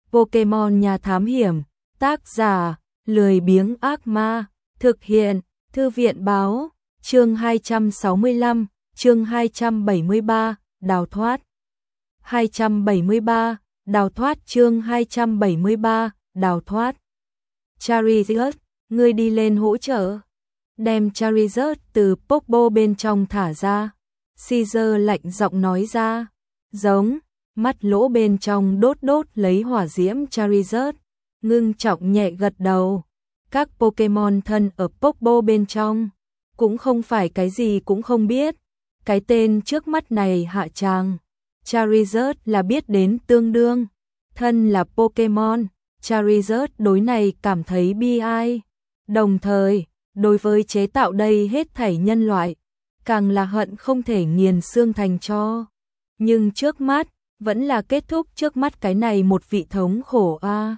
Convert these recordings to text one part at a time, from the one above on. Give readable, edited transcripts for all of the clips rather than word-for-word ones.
Pokemon nhà thám hiểm, tác giả, lười biếng ác ma, thực hiện, thư viện báo, chương 265, chương 273, đào thoát. 273, đào thoát chương 273, đào thoát. Charizard, ngươi đi lên hỗ trợ. Đem Charizard từ Pokeball bên trong thả ra. Caesar lạnh giọng nói ra. Giống, mắt lỗ bên trong đốt đốt lấy hỏa diễm Charizard. Ngưng trọng nhẹ gật đầu. Các Pokemon thân ở Pokeball bên trong cũng không phải cái gì cũng không biết. Cái tên trước mắt này hạ tràng. Charizard là biết đến tương đương. Thân là Pokemon, Charizard đối này cảm thấy bi ai. Đồng thời, đối với chế tạo đây hết thảy nhân loại, càng là hận không thể nghiền xương thành tro. Nhưng trước mắt, vẫn là kết thúc trước mắt cái này một vị thống khổ a.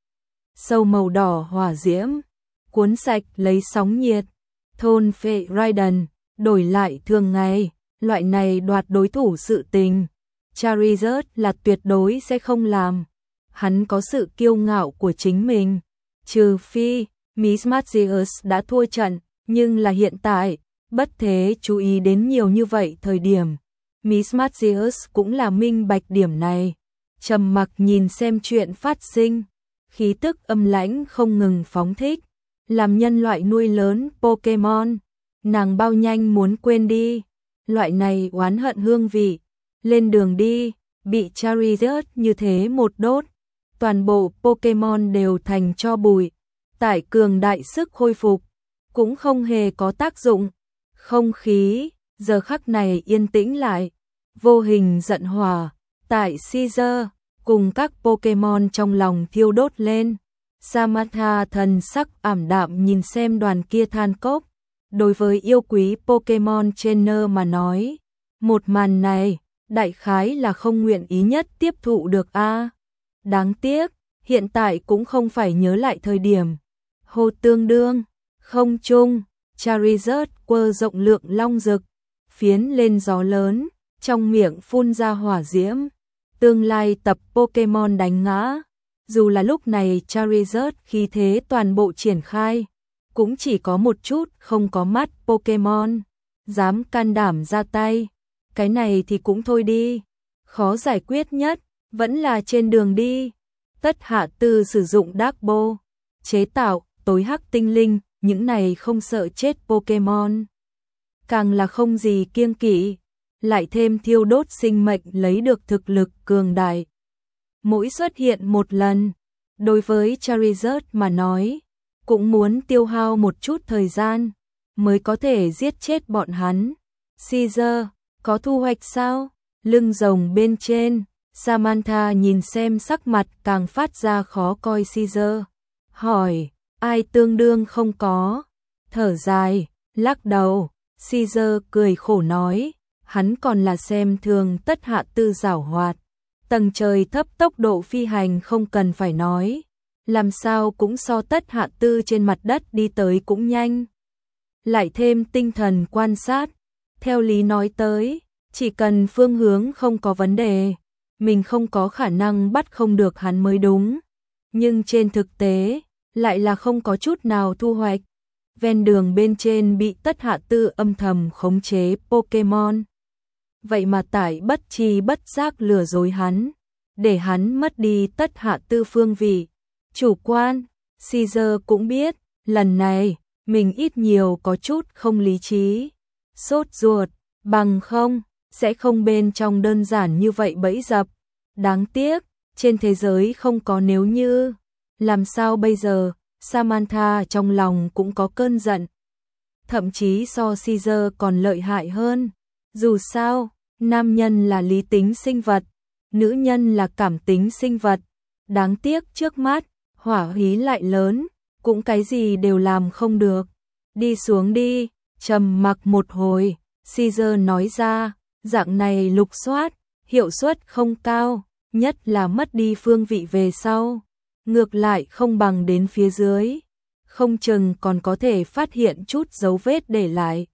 Sâu màu đỏ hỏa diễm, cuốn sạch lấy sóng nhiệt, thôn phệ Raiden, đổi lại thường ngày, loại này đoạt đối thủ sự tình. Charizard là tuyệt đối sẽ không làm. Hắn có sự kiêu ngạo của chính mình, trừ phi Mismagius đã thua trận, nhưng là hiện tại, bất thế chú ý đến nhiều như vậy thời điểm. Mismagius cũng là minh bạch điểm này, trầm mặc nhìn xem chuyện phát sinh, khí tức âm lãnh không ngừng phóng thích, làm nhân loại nuôi lớn Pokemon, nàng bao nhanh muốn quên đi, loại này oán hận hương vị, lên đường đi, bị Charizard như thế một đốt, toàn bộ Pokemon đều thành tro bụi, tại cường đại sức khôi phục, cũng không hề có tác dụng. Không khí, giờ khắc này yên tĩnh lại, vô hình giận hỏa, tại Caesar, cùng các Pokemon trong lòng thiêu đốt lên. Samantha thần sắc ảm đạm nhìn xem đoàn kia than cốc, đối với yêu quý Pokemon trainer mà nói, một màn này, đại khái là không nguyện ý nhất tiếp thụ được a. Đáng tiếc, hiện tại cũng không phải nhớ lại thời điểm. Hồ tương đương, không trung, Charizard quơ rộng lượng long rực, phiến lên gió lớn, trong miệng phun ra hỏa diễm. Tương lai tập Pokemon đánh ngã, dù là lúc này Charizard khí thế toàn bộ triển khai, cũng chỉ có một chút không có mắt Pokemon, dám can đảm ra tay. Cái này thì cũng thôi đi, khó giải quyết nhất, vẫn là trên đường đi. Tất Hạ Tư sử dụng Dark Ball, chế tạo tối hắc tinh linh, những này không sợ chết Pokemon. Càng là không gì kiêng kỵ, lại thêm thiêu đốt sinh mệnh lấy được thực lực cường đại. Mỗi xuất hiện một lần, đối với Charizard mà nói, cũng muốn tiêu hao một chút thời gian, mới có thể giết chết bọn hắn. Caesar, có thu hoạch sao? Lưng rồng bên trên, Samantha nhìn xem sắc mặt càng phát ra khó coi Caesar. Hỏi, ai tương đương không có? Thở dài, lắc đầu, Caesar cười khổ nói, hắn còn là xem thường Tất Hạ Tư giảo hoạt. Tầng trời thấp tốc độ phi hành không cần phải nói, làm sao cũng so Tất Hạ Tư trên mặt đất đi tới cũng nhanh. Lại thêm tinh thần quan sát, theo lý nói tới, chỉ cần phương hướng không có vấn đề, mình không có khả năng bắt không được hắn mới đúng. Nhưng trên thực tế, lại là không có chút nào thu hoạch. Ven đường bên trên bị Tất Hạ Tư âm thầm khống chế Pokemon. Vậy mà tại bất tri bất giác lừa dối hắn, để hắn mất đi Tất Hạ Tư phương vị. Chủ quan, Caesar cũng biết, lần này, mình ít nhiều có chút không lý trí. Sốt ruột, bằng không, sẽ không bên trong đơn giản như vậy bẫy dập. Đáng tiếc, trên thế giới không có nếu như. Làm sao bây giờ, Samantha trong lòng cũng có cơn giận. Thậm chí so Caesar còn lợi hại hơn. Dù sao, nam nhân là lý tính sinh vật, nữ nhân là cảm tính sinh vật. Đáng tiếc trước mắt, hỏa khí lại lớn, cũng cái gì đều làm không được. Đi xuống đi, trầm mặc một hồi, Caesar nói ra, dạng này lục soát, hiệu suất không cao, nhất là mất đi phương vị về sau. Ngược lại không bằng đến phía dưới, không chừng còn có thể phát hiện chút dấu vết để lại.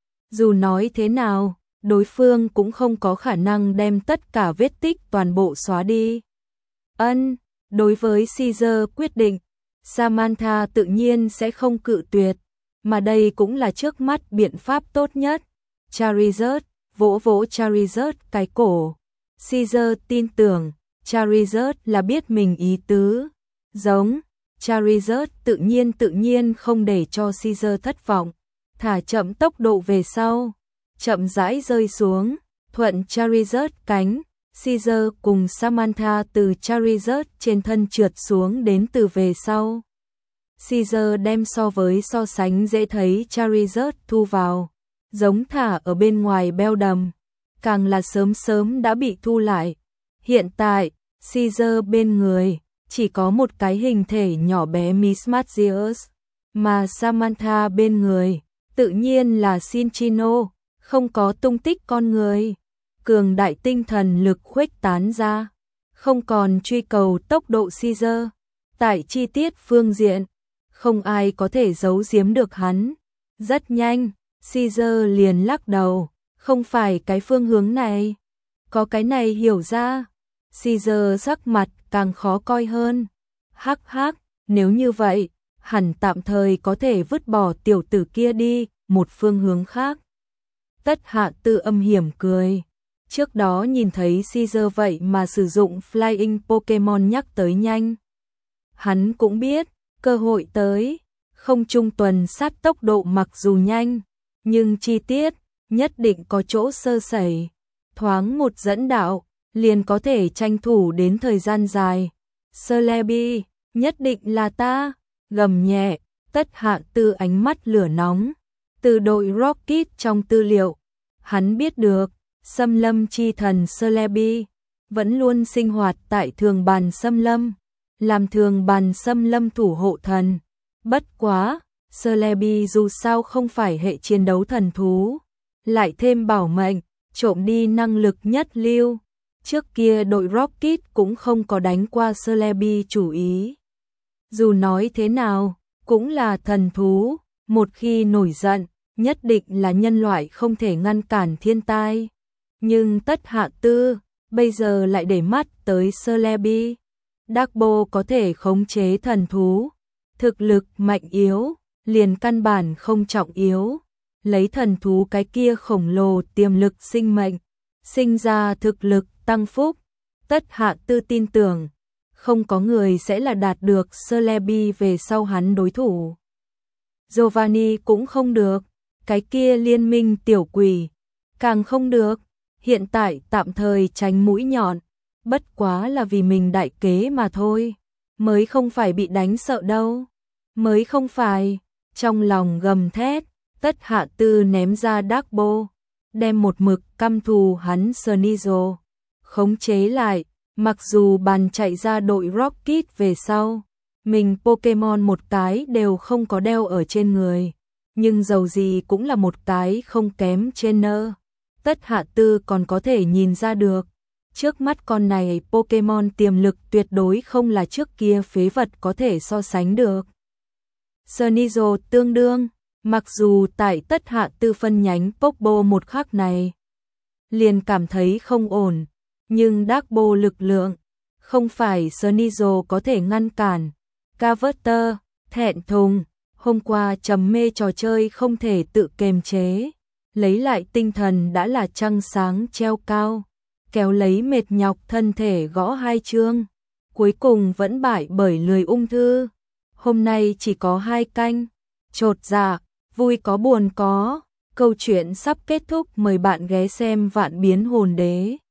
Dù nói thế nào, đối phương cũng không có khả năng đem tất cả vết tích toàn bộ xóa đi. Đối với Caesar quyết định, Samantha tự nhiên sẽ không cự tuyệt, mà đây cũng là trước mắt biện pháp tốt nhất. Charizard vỗ vỗ Charizard cái cổ. Caesar tin tưởng Charizard là biết mình ý tứ. Giống Charizard tự nhiên không để cho Caesar thất vọng, thả chậm tốc độ về sau, chậm rãi rơi xuống, thuận Charizard cánh. Caesar cùng Samantha từ Charizard trên thân trượt xuống đến từ về sau. Caesar đem so sánh dễ thấy Charizard thu vào, giống thả ở bên ngoài beo đầm, càng là sớm đã bị thu lại. Hiện tại, Caesar bên người chỉ có một cái hình thể nhỏ bé Miss Matthews, mà Samantha bên người tự nhiên là Cinchino, không có tung tích con người. Cường đại tinh thần lực khuếch tán ra, không còn truy cầu tốc độ Caesar. Tại chi tiết phương diện, không ai có thể giấu giếm được hắn. Rất nhanh, Caesar liền lắc đầu, không phải cái phương hướng này. Có cái này hiểu ra. Caesar sắc mặt càng khó coi hơn. Hắc hắc, nếu như vậy, hẳn tạm thời có thể vứt bỏ tiểu tử kia đi, một phương hướng khác. Tất Hạ Tư âm hiểm cười. Trước đó nhìn thấy Caesar vậy mà sử dụng Flying Pokemon nhắc tới nhanh. Hắn cũng biết, cơ hội tới, không trung tuần sát tốc độ mặc dù nhanh, nhưng chi tiết, nhất định có chỗ sơ sẩy. Thoáng một dẫn đạo, liền có thể tranh thủ đến thời gian dài. Celebi, nhất định là ta, gầm nhẹ, Tất Hạ Tư ánh mắt lửa nóng. Từ đội Rocket trong tư liệu, hắn biết được, Xâm lâm chi thần Celebi vẫn luôn sinh hoạt tại thường bàn xâm lâm, làm thường bàn xâm lâm thủ hộ thần. Bất quá, Celebi dù sao không phải hệ chiến đấu thần thú, lại thêm bảo mệnh, trộm đi năng lực nhất lưu. Trước kia đội Rocket cũng không có đánh qua Celebi chủ ý. Dù nói thế nào, cũng là thần thú, một khi nổi giận, nhất định là nhân loại không thể ngăn cản thiên tai. Nhưng Tất Hạ Tư bây giờ lại để mắt tới Celebi. Darkbo có thể khống chế thần thú, thực lực mạnh yếu, liền căn bản không trọng yếu. Lấy thần thú cái kia khổng lồ tiềm lực sinh mệnh, sinh ra thực lực tăng phúc. Tất Hạ Tư tin tưởng, không có người sẽ là đạt được Celebi về sau hắn đối thủ. Giovanni cũng không được, cái kia liên minh tiểu quỷ, càng không được. Hiện tại tạm thời tránh mũi nhọn, bất quá là vì mình đại kế mà thôi, mới không phải bị đánh sợ đâu, mới không phải. Trong lòng gầm thét, Tất Hạ Tư ném ra Darkbo, đem một mực căm thù hắn Sneasel khống chế lại. Mặc dù bàn chạy ra đội Rocket về sau, mình Pokemon một cái đều không có đeo ở trên người, nhưng dầu gì cũng là một cái không kém trainer. Tất Hạ Tư còn có thể nhìn ra được, trước mắt con này Pokemon tiềm lực tuyệt đối không là trước kia phế vật có thể so sánh được. Sneasel tương đương, mặc dù tại Tất Hạ Tư phân nhánh Pokebo một khắc này, liền cảm thấy không ổn, nhưng Darkbo lực lượng, không phải Sneasel có thể ngăn cản. Carver thẹn thùng, hôm qua trầm mê trò chơi không thể tự kiềm chế. Lấy lại tinh thần đã là trăng sáng treo cao, kéo lấy mệt nhọc thân thể gõ 2 chương, cuối cùng vẫn bại bởi lười ung thư. Hôm nay chỉ có 2 canh, chột dạ, vui có buồn có, câu chuyện sắp kết thúc, mời bạn ghé xem Vạn Biến Hồn Đế.